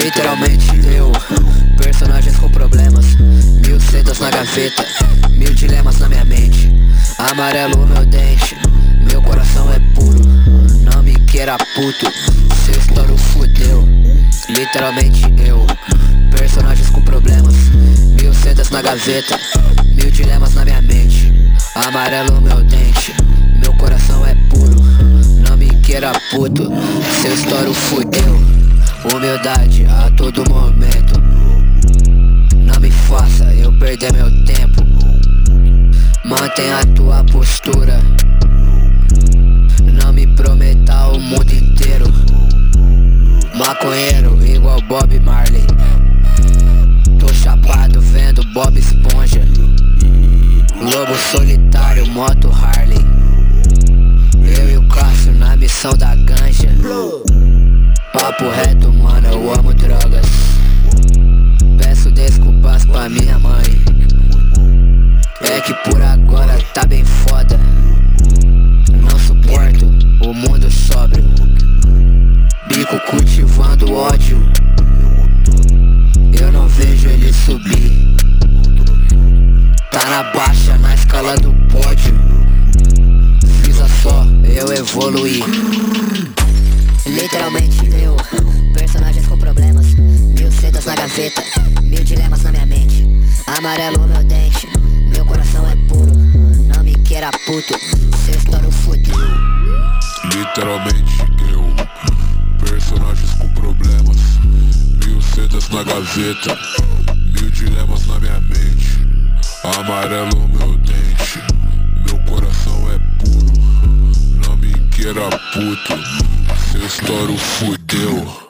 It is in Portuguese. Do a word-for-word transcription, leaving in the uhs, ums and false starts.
Literalmente eu, personagens com problemas, mil sedas na gaveta, mil dilemas na minha mente. Amarelo o meu dente, meu coração é puro, não me queira puto, seu estouro fudeu. Literalmente eu, personagens com problemas, mil sedas na gaveta, mil dilemas na minha mente. Amarelo o meu dente, meu coração é puro, não me queira puto, seu estouro fudeu. Humildade a todo momento, não me faça eu perder meu tempo. Mantenha a tua postura, não me prometa o mundo inteiro. Maconheiro igual Bob Marley, tô chapado vendo Bob Esponja. Lobo solitário, moto Harley, eu e o Cássio na missão da ganja. Papo reto, mano, eu amo drogas. Peço desculpas pra minha mãe, é que por agora tá bem foda. Não suporto o mundo sóbrio, bico cultivando ódio. Eu não vejo ele subir, tá na baixa na escala do pódio. Visa só eu evoluir. Literalmente eu, personagens com problemas, mil sedas na gaveta, mil dilemas na minha mente. Amarelo o meu dente, meu coração é puro, não me queira puto, seu estouro fudeu. Literalmente eu, personagens com problemas, mil sedas na gaveta, mil dilemas na minha mente. Amarelo o meu dente, meu coração é puro, não me queira puto, seu estouro fudeu.